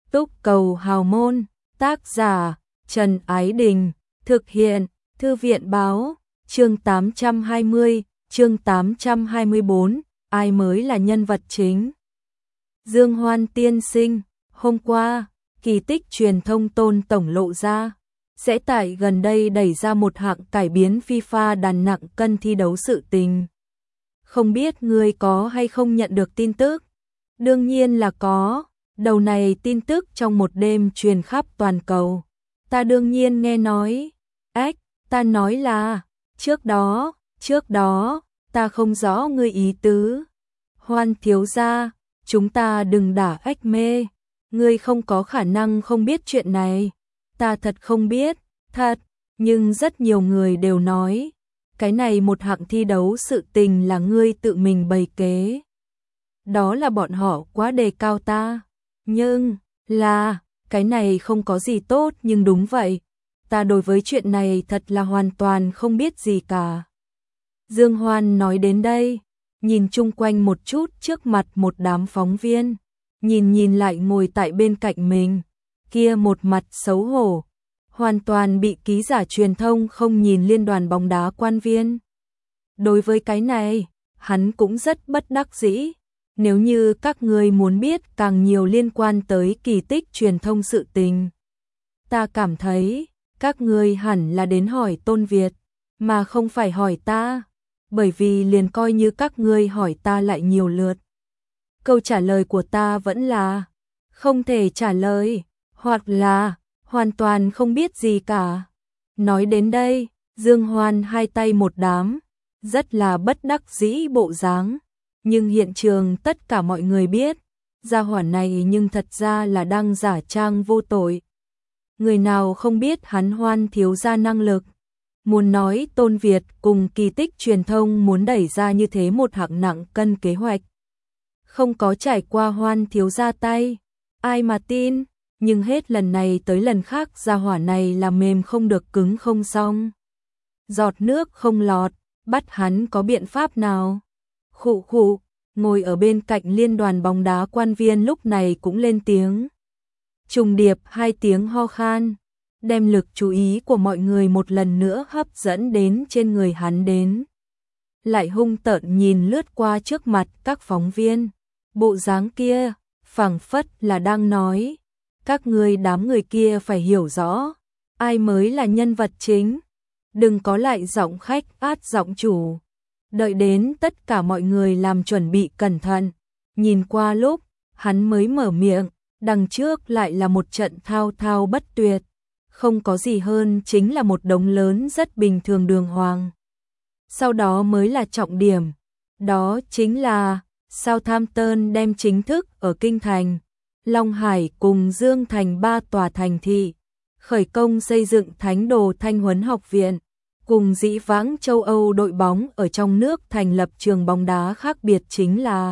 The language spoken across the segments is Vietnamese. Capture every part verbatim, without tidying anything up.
Túc Cầu Hào Môn, tác giả Trần Ái Đình, thực hiện Thư viện Báo, chương tám trăm hai mươi, chương tám trăm hai mươi tư, ai mới là nhân vật chính? Dương Hoan tiên sinh, hôm qua, Kỳ Tích Truyền thông Tôn tổng lộ ra, sẽ tại gần đây đẩy ra một hạng cải biến FIFA đàn nặng cân thi đấu sự tình. Không biết ngươi có hay không nhận được tin tức? Đương nhiên là có, đầu này tin tức trong một đêm truyền khắp toàn cầu. Ta đương nhiên nghe nói, ách, ta nói là, trước đó, trước đó, ta không rõ ngươi ý tứ. Hoan thiếu gia, chúng ta đừng đả ách mê, ngươi không có khả năng không biết chuyện này. Ta thật không biết, thật, nhưng rất nhiều người đều nói, cái này một hạng thi đấu sự tình là ngươi tự mình bày kế. Đó là bọn họ quá đề cao ta, nhưng, là, cái này không có gì tốt nhưng đúng vậy, ta đối với chuyện này thật là hoàn toàn không biết gì cả. Dương Hoan nói đến đây, nhìn chung quanh một chút trước mặt một đám phóng viên, nhìn nhìn lại ngồi tại bên cạnh mình, kia một mặt xấu hổ, hoàn toàn bị ký giả truyền thông không nhìn liên đoàn bóng đá quan viên. Đối với cái này, hắn cũng rất bất đắc dĩ. Nếu như các ngươi muốn biết càng nhiều liên quan tới Kỳ Tích Truyền thông sự tình, ta cảm thấy các ngươi hẳn là đến hỏi Tôn Việt, mà không phải hỏi ta, bởi vì liền coi như các ngươi hỏi ta lại nhiều lượt. Câu trả lời của ta vẫn là không thể trả lời, hoặc là hoàn toàn không biết gì cả. Nói đến đây, Dương Hoan hai tay một đám, rất là bất đắc dĩ bộ dáng. Nhưng hiện trường tất cả mọi người biết, gia hỏa này nhưng thật ra là đang giả trang vô tội. Người nào không biết hắn Hoan thiếu gia năng lực. Muốn nói Tôn Việt cùng Kỳ Tích Truyền thông muốn đẩy ra như thế một hạng nặng cân kế hoạch. Không có trải qua Hoan thiếu gia tay, ai mà tin, nhưng hết lần này tới lần khác gia hỏa này là mềm không được cứng không xong. Giọt nước không lọt, bắt hắn có biện pháp nào? Khụ khụ, ngồi ở bên cạnh liên đoàn bóng đá quan viên lúc này cũng lên tiếng. Trùng điệp hai tiếng ho khan, đem lực chú ý của mọi người một lần nữa hấp dẫn đến trên người hắn đến. Lại hung tợn nhìn lướt qua trước mặt các phóng viên, bộ dáng kia, phảng phất là đang nói, các ngươi đám người kia phải hiểu rõ, ai mới là nhân vật chính, đừng có lại giọng khách át giọng chủ. Đợi đến tất cả mọi người làm chuẩn bị cẩn thận, nhìn qua lúc, hắn mới mở miệng, đằng trước lại là một trận thao thao bất tuyệt, không có gì hơn chính là một đống lớn rất bình thường đường hoàng. Sau đó mới là trọng điểm, đó chính là Southampton đem chính thức ở Kinh Thành, Long Hải cùng Dương Thành ba tòa thành thị, khởi công xây dựng Thánh Đồ Thanh Huấn Học Viện. Cùng dĩ vãng châu Âu đội bóng ở trong nước thành lập trường bóng đá khác biệt chính là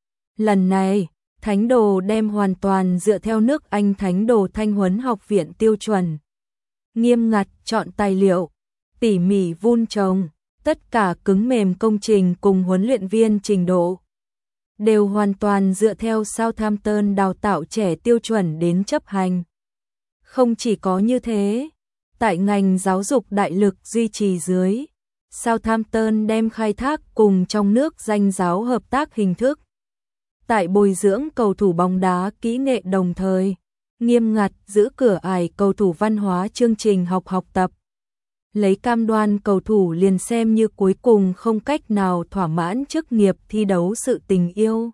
lần này, Thánh Đồ đem hoàn toàn dựa theo nước Anh Thánh Đồ Thanh Huấn Học Viện tiêu chuẩn. Nghiêm ngặt chọn tài liệu, tỉ mỉ vun trồng, tất cả cứng mềm công trình cùng huấn luyện viên trình độ. Đều hoàn toàn dựa theo Southampton đào tạo trẻ tiêu chuẩn đến chấp hành. Không chỉ có như thế, tại ngành giáo dục đại lực duy trì dưới, Southampton đem khai thác cùng trong nước danh giáo hợp tác hình thức. Tại bồi dưỡng cầu thủ bóng đá kỹ nghệ đồng thời, nghiêm ngặt giữ cửa ải cầu thủ văn hóa chương trình học học tập. Lấy cam đoan cầu thủ liền xem như cuối cùng không cách nào thỏa mãn chức nghiệp thi đấu sự tình yêu.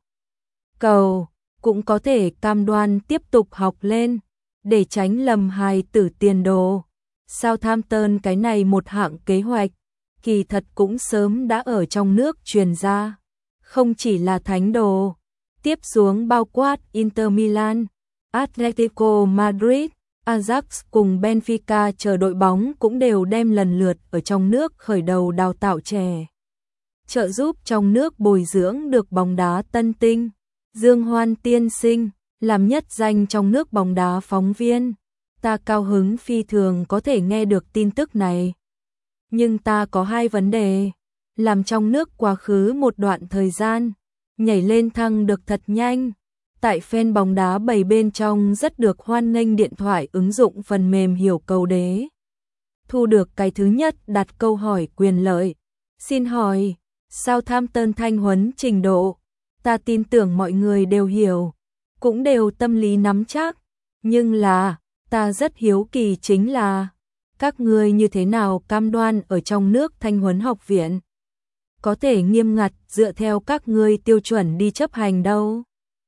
Cầu, cũng có thể cam đoan tiếp tục học lên, để tránh lầm hài tử tiền đồ. Southampton cái này một hạng kế hoạch, kỳ thật cũng sớm đã ở trong nước truyền ra. Không chỉ là Thánh Đồ, tiếp xuống bao quát Inter Milan, Atletico Madrid, Ajax cùng Benfica chờ đội bóng cũng đều đem lần lượt ở trong nước khởi đầu đào tạo trẻ. Trợ giúp trong nước bồi dưỡng được bóng đá tân tinh. Dương Hoan tiên sinh, làm nhất danh trong nước bóng đá phóng viên. Ta cao hứng phi thường có thể nghe được tin tức này. Nhưng ta có hai vấn đề. Làm trong nước quá khứ một đoạn thời gian, nhảy lên thăng được thật nhanh. Tại fan bóng đá bầy bên trong rất được hoan nghênh điện thoại ứng dụng phần mềm hiểu cầu đế. Thu được cái thứ nhất đặt câu hỏi quyền lợi. Xin hỏi, Southampton thanh huấn trình độ? Ta tin tưởng mọi người đều hiểu, cũng đều tâm lý nắm chắc. Nhưng là, ta rất hiếu kỳ chính là, các ngươi như thế nào cam đoan ở trong nước thanh huấn học viện? Có thể nghiêm ngặt dựa theo các ngươi tiêu chuẩn đi chấp hành đâu.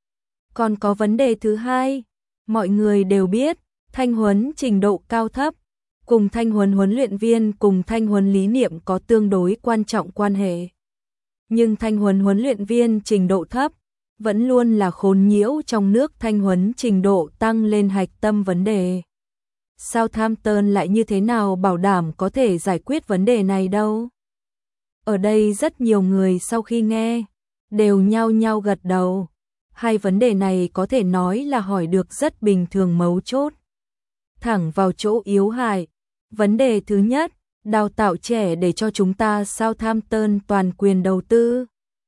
Còn có vấn đề thứ hai, mọi người đều biết, thanh huấn trình độ cao thấp, cùng thanh huấn huấn luyện viên cùng thanh huấn lý niệm có tương đối quan trọng quan hệ. Nhưng thanh huấn huấn luyện viên trình độ thấp, vẫn luôn là khốn nhiễu trong nước thanh huấn trình độ tăng lên hạch tâm vấn đề. Southampton lại như thế nào bảo đảm có thể giải quyết vấn đề này đâu? Ở đây rất nhiều người sau khi nghe, đều nhao nhao gật đầu. Hai vấn đề này có thể nói là hỏi được rất bình thường mấu chốt. Thẳng vào chỗ yếu hại. Vấn đề thứ nhất, đào tạo trẻ để cho chúng ta Southampton toàn quyền đầu tư.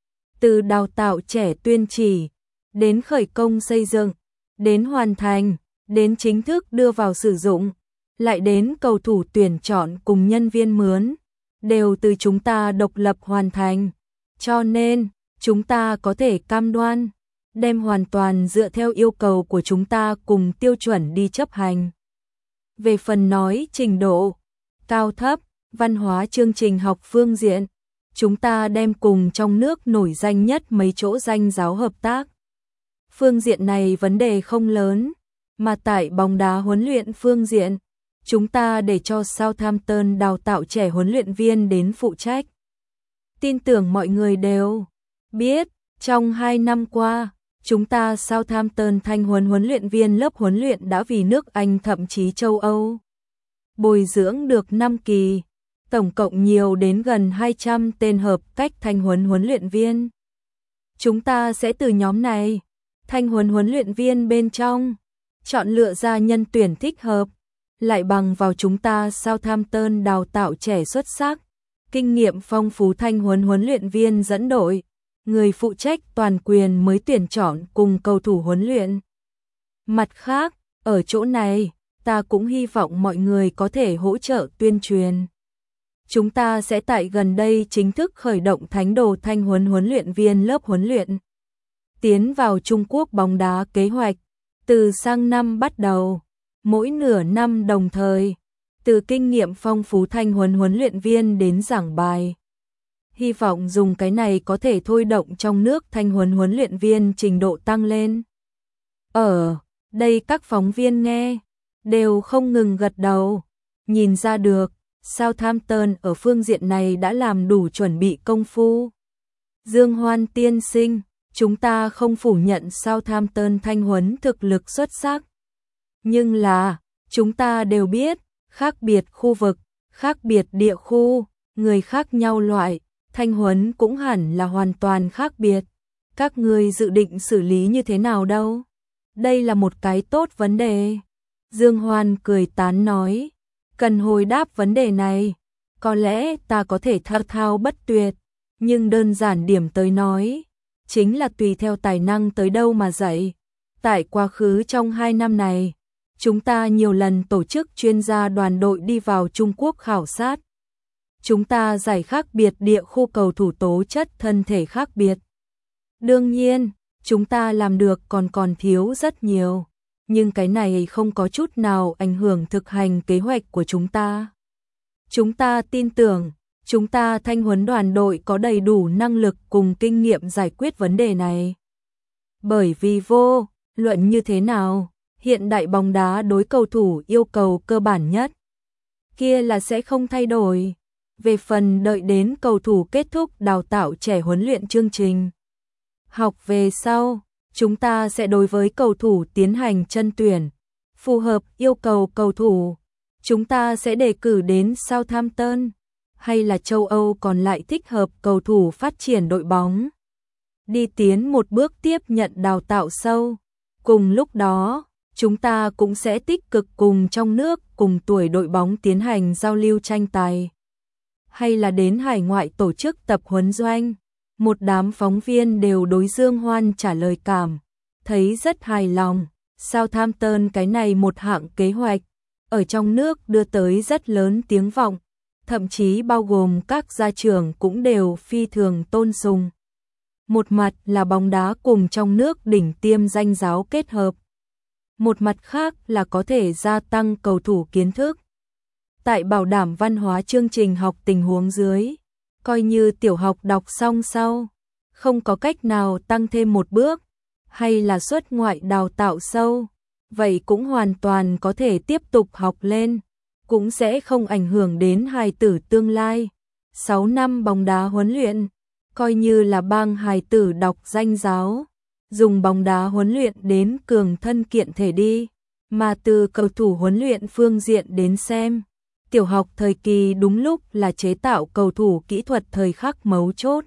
Từ đào tạo trẻ tuyên chỉ, đến khởi công xây dựng, đến hoàn thành, đến chính thức đưa vào sử dụng, lại đến cầu thủ tuyển chọn cùng nhân viên mướn, đều từ chúng ta độc lập hoàn thành. Cho nên, chúng ta có thể cam đoan, đem hoàn toàn dựa theo yêu cầu của chúng ta cùng tiêu chuẩn đi chấp hành. Về phần nói trình độ, cao thấp, văn hóa chương trình học phương diện, chúng ta đem cùng trong nước nổi danh nhất mấy chỗ danh giáo hợp tác. Phương diện này vấn đề không lớn, mà tại bóng đá huấn luyện phương diện, chúng ta để cho Southampton đào tạo trẻ huấn luyện viên đến phụ trách. Tin tưởng mọi người đều biết, trong hai năm qua, chúng ta Southampton thanh huấn huấn luyện viên lớp huấn luyện đã vì nước Anh thậm chí châu Âu bồi dưỡng được năm kỳ, tổng cộng nhiều đến gần hai trăm tên hợp cách thanh huấn huấn luyện viên. Chúng ta sẽ từ nhóm này, thanh huấn huấn luyện viên bên trong, chọn lựa ra nhân tuyển thích hợp, lại bằng vào chúng ta Southampton đào tạo trẻ xuất sắc, kinh nghiệm phong phú thanh huấn huấn luyện viên dẫn đội, người phụ trách toàn quyền mới tuyển chọn cùng cầu thủ huấn luyện. Mặt khác, ở chỗ này, ta cũng hy vọng mọi người có thể hỗ trợ tuyên truyền. Chúng ta sẽ tại gần đây chính thức khởi động thánh đồ thanh huấn huấn luyện viên lớp huấn luyện. Tiến vào Trung Quốc bóng đá kế hoạch, từ sang năm bắt đầu, mỗi nửa năm đồng thời, từ kinh nghiệm phong phú thanh huấn huấn luyện viên đến giảng bài. Hy vọng dùng cái này có thể thôi động trong nước thanh huấn huấn luyện viên trình độ tăng lên. Ở đây các phóng viên nghe, đều không ngừng gật đầu, nhìn ra được, Southampton ở phương diện này đã làm đủ chuẩn bị công phu. Dương Hoan tiên sinh, chúng ta không phủ nhận Southampton thanh huấn thực lực xuất sắc. Nhưng là, chúng ta đều biết, khác biệt khu vực, khác biệt địa khu, người khác nhau loại, thanh huấn cũng hẳn là hoàn toàn khác biệt. Các ngươi dự định xử lý như thế nào đâu? Đây là một cái tốt vấn đề. Dương Hoan cười tán nói, cần hồi đáp vấn đề này, có lẽ ta có thể thao thao bất tuyệt, nhưng đơn giản điểm tới nói, chính là tùy theo tài năng tới đâu mà dạy. Tại quá khứ trong hai năm này, chúng ta nhiều lần tổ chức chuyên gia đoàn đội đi vào Trung Quốc khảo sát. Chúng ta giải khác biệt địa khu cầu thủ tố chất thân thể khác biệt. Đương nhiên, chúng ta làm được còn còn thiếu rất nhiều, nhưng cái này không có chút nào ảnh hưởng thực hành kế hoạch của chúng ta. Chúng ta tin tưởng, chúng ta thanh huấn đoàn đội có đầy đủ năng lực cùng kinh nghiệm giải quyết vấn đề này. Bởi vì vô luận như thế nào, hiện đại bóng đá đối cầu thủ yêu cầu cơ bản nhất, kia là sẽ không thay đổi. Về phần đợi đến cầu thủ kết thúc đào tạo trẻ huấn luyện chương trình học về sau, chúng ta sẽ đối với cầu thủ tiến hành chân tuyển, phù hợp yêu cầu cầu thủ. Chúng ta sẽ đề cử đến Southampton hay là châu Âu còn lại thích hợp cầu thủ phát triển đội bóng, đi tiến một bước tiếp nhận đào tạo sâu. Cùng lúc đó, chúng ta cũng sẽ tích cực cùng trong nước cùng tuổi đội bóng tiến hành giao lưu tranh tài, hay là đến hải ngoại tổ chức tập huấn doanh. Một đám phóng viên đều đối Dương Hoan trả lời cảm thấy rất hài lòng. Southampton cái này một hạng kế hoạch, ở trong nước đưa tới rất lớn tiếng vọng, thậm chí bao gồm các gia trưởng cũng đều phi thường tôn sùng. Một mặt là bóng đá cùng trong nước đỉnh tiêm danh giáo kết hợp. Một mặt khác là có thể gia tăng cầu thủ kiến thức. Tại bảo đảm văn hóa chương trình học tình huống dưới, coi như tiểu học đọc xong sau, không có cách nào tăng thêm một bước, hay là xuất ngoại đào tạo sâu, vậy cũng hoàn toàn có thể tiếp tục học lên, cũng sẽ không ảnh hưởng đến hài tử tương lai. sáu năm bóng đá huấn luyện, coi như là bang hài tử đọc danh giáo, dùng bóng đá huấn luyện đến cường thân kiện thể đi, mà từ cầu thủ huấn luyện phương diện đến xem, tiểu học thời kỳ đúng lúc là chế tạo cầu thủ kỹ thuật thời khắc mấu chốt.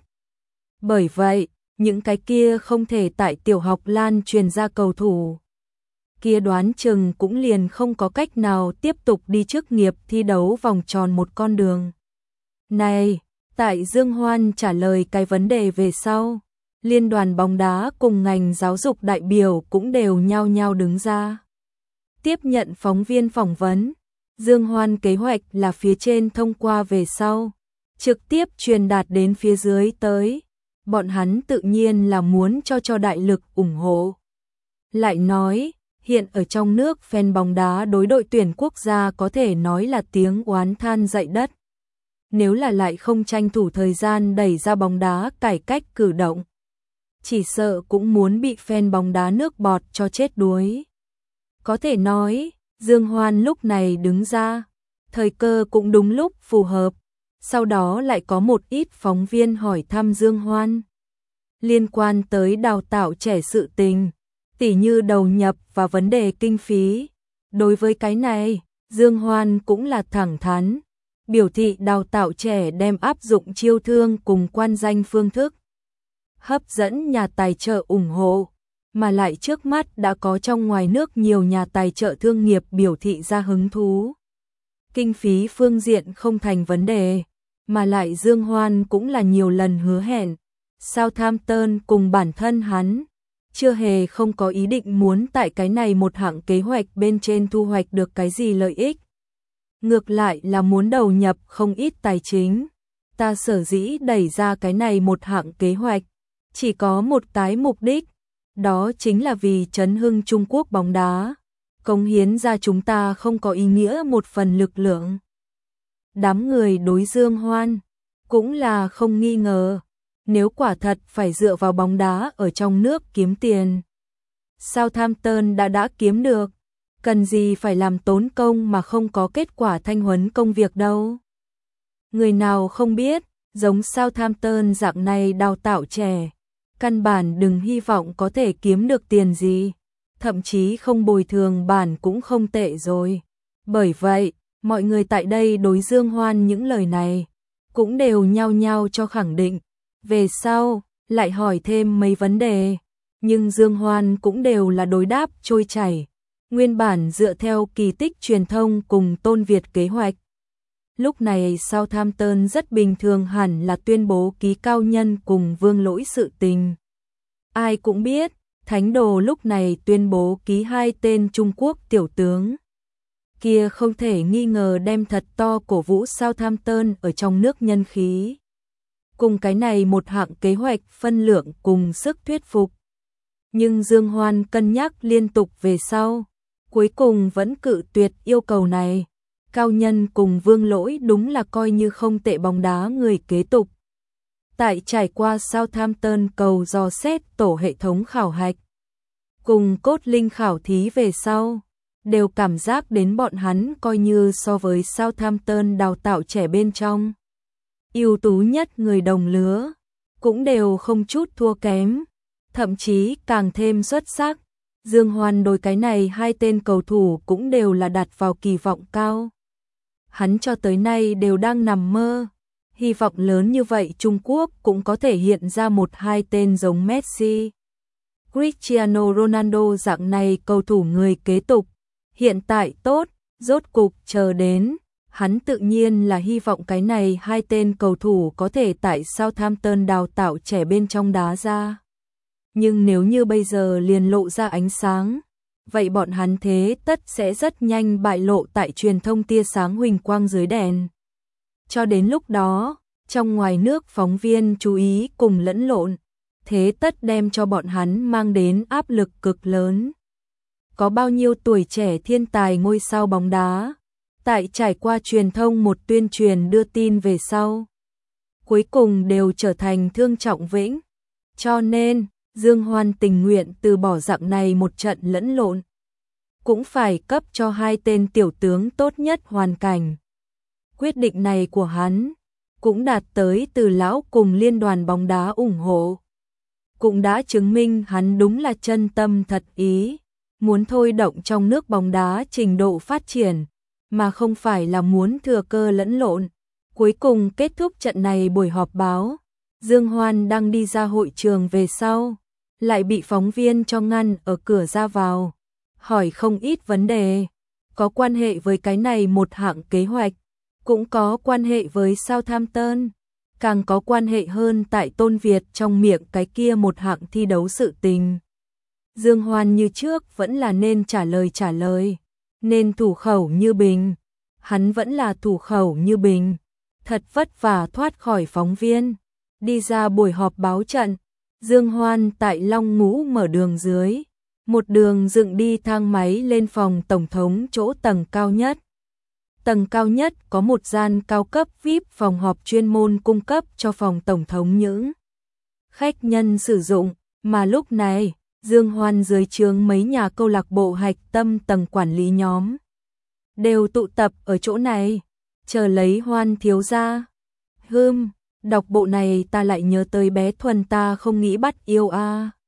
Bởi vậy, những cái kia không thể tại tiểu học lan truyền ra cầu thủ kia đoán chừng cũng liền không có cách nào tiếp tục đi chức nghiệp thi đấu vòng tròn một con đường. Này, tại Dương Hoan trả lời cái vấn đề về sau, Liên đoàn bóng đá cùng ngành giáo dục đại biểu cũng đều nhao nhao đứng ra tiếp nhận phóng viên phỏng vấn. Dương Hoan kế hoạch là phía trên thông qua về sau, trực tiếp truyền đạt đến phía dưới tới. Bọn hắn tự nhiên là muốn cho cho đại lực ủng hộ. Lại nói, hiện ở trong nước fan bóng đá đối đội tuyển quốc gia có thể nói là tiếng oán than dậy đất. Nếu là lại không tranh thủ thời gian đẩy ra bóng đá cải cách cử động, chỉ sợ cũng muốn bị fan bóng đá nước bọt cho chết đuối. Có thể nói, Dương Hoan lúc này đứng ra, thời cơ cũng đúng lúc phù hợp. Sau đó lại có một ít phóng viên hỏi thăm Dương Hoan liên quan tới đào tạo trẻ sự tình, tỉ như đầu nhập và vấn đề kinh phí. Đối với cái này, Dương Hoan cũng là thẳng thắn, biểu thị đào tạo trẻ đem áp dụng chiêu thương cùng quan danh phương thức, hấp dẫn nhà tài trợ ủng hộ, mà lại trước mắt đã có trong ngoài nước nhiều nhà tài trợ thương nghiệp biểu thị ra hứng thú. Kinh phí phương diện không thành vấn đề, mà lại Dương Hoan cũng là nhiều lần hứa hẹn, Southampton cùng bản thân hắn chưa hề không có ý định muốn tại cái này một hạng kế hoạch bên trên thu hoạch được cái gì lợi ích. Ngược lại là muốn đầu nhập không ít tài chính. Ta sở dĩ đẩy ra cái này một hạng kế hoạch, chỉ có một cái mục đích, đó chính là vì chấn hưng Trung Quốc bóng đá, cống hiến ra chúng ta không có ý nghĩa một phần lực lượng. Đám người đối Dương Hoan cũng là không nghi ngờ, nếu quả thật phải dựa vào bóng đá ở trong nước kiếm tiền, Southampton đã đã kiếm được, cần gì phải làm tốn công mà không có kết quả thanh huấn công việc đâu. Người nào không biết, giống Southampton dạng này đào tạo trẻ, căn bản đừng hy vọng có thể kiếm được tiền gì, thậm chí không bồi thường bản cũng không tệ rồi. Bởi vậy, mọi người tại đây đối Dương Hoan những lời này cũng đều nhao nhao cho khẳng định. Về sau, lại hỏi thêm mấy vấn đề, nhưng Dương Hoan cũng đều là đối đáp trôi chảy, nguyên bản dựa theo kỳ tích truyền thông cùng Tôn Việt kế hoạch. Lúc này Southampton rất bình thường hẳn là tuyên bố ký cao nhân cùng Vương Lỗi sự tình. Ai cũng biết, Thánh Đồ lúc này tuyên bố ký hai tên Trung Quốc tiểu tướng. Kia không thể nghi ngờ đem thật to cổ vũ Southampton ở trong nước nhân khí. Cùng cái này một hạng kế hoạch phân lượng cùng sức thuyết phục. Nhưng Dương Hoan cân nhắc liên tục về sau, cuối cùng vẫn cự tuyệt yêu cầu này. Cao Nhân cùng Vương Lỗi đúng là coi như không tệ bóng đá người kế tục. Tại trải qua Southampton cầu dò xét tổ hệ thống khảo hạch, cùng cốt linh khảo thí về sau, đều cảm giác đến bọn hắn coi như so với Southampton đào tạo trẻ bên trong ưu tú nhất người đồng lứa, cũng đều không chút thua kém, thậm chí càng thêm xuất sắc. Dương Hoan đối cái này hai tên cầu thủ cũng đều là đặt vào kỳ vọng cao. Hắn cho tới nay đều đang nằm mơ, hy vọng lớn như vậy Trung Quốc cũng có thể hiện ra một hai tên giống Messi, Cristiano Ronaldo dạng này cầu thủ người kế tục. Hiện tại tốt, rốt cục chờ đến, hắn tự nhiên là hy vọng cái này hai tên cầu thủ có thể tại Southampton đào tạo trẻ bên trong đá ra nhưng nếu như bây giờ liền lộ ra ánh sáng, vậy bọn hắn thế tất sẽ rất nhanh bại lộ tại truyền thông tia sáng huỳnh quang dưới đèn. Cho đến lúc đó, trong ngoài nước phóng viên chú ý cùng lẫn lộn, thế tất đem cho bọn hắn mang đến áp lực cực lớn. Có bao nhiêu tuổi trẻ thiên tài ngôi sao bóng đá, tại trải qua truyền thông một tuyên truyền đưa tin về sau, cuối cùng đều trở thành thương trọng vĩnh. Cho nên, Dương Hoan tình nguyện từ bỏ dạng này một trận lẫn lộn, cũng phải cấp cho hai tên tiểu tướng tốt nhất hoàn cảnh. Quyết định này của hắn cũng đạt tới từ lão cùng liên đoàn bóng đá ủng hộ, cũng đã chứng minh hắn đúng là chân tâm thật ý, muốn thôi động trong nước bóng đá trình độ phát triển, mà không phải là muốn thừa cơ lẫn lộn. Cuối cùng kết thúc trận này buổi họp báo, Dương Hoan đang đi ra hội trường về sau, lại bị phóng viên cho ngăn ở cửa ra vào, hỏi không ít vấn đề, có quan hệ với cái này một hạng kế hoạch, cũng có quan hệ với Southampton, càng có quan hệ hơn tại Tôn Việt trong miệng cái kia một hạng thi đấu sự tình. Dương Hoan như trước vẫn là nên trả lời trả lời, nên thủ khẩu như bình, hắn vẫn là thủ khẩu như bình, thật vất vả thoát khỏi phóng viên, đi ra buổi họp báo trận. Dương Hoan tại Long Ngũ mở đường dưới, một đường dựng đi thang máy lên phòng tổng thống chỗ tầng cao nhất. Tầng cao nhất có một gian cao cấp vi ai pi phòng họp chuyên môn cung cấp cho phòng tổng thống những khách nhân sử dụng, mà lúc này, Dương Hoan dưới trướng mấy nhà câu lạc bộ hạch tâm tầng quản lý nhóm đều tụ tập ở chỗ này, chờ lấy Hoan thiếu gia. Hừm, đọc bộ này ta lại nhớ tới bé Thuần ta không nghĩ bắt yêu a. À.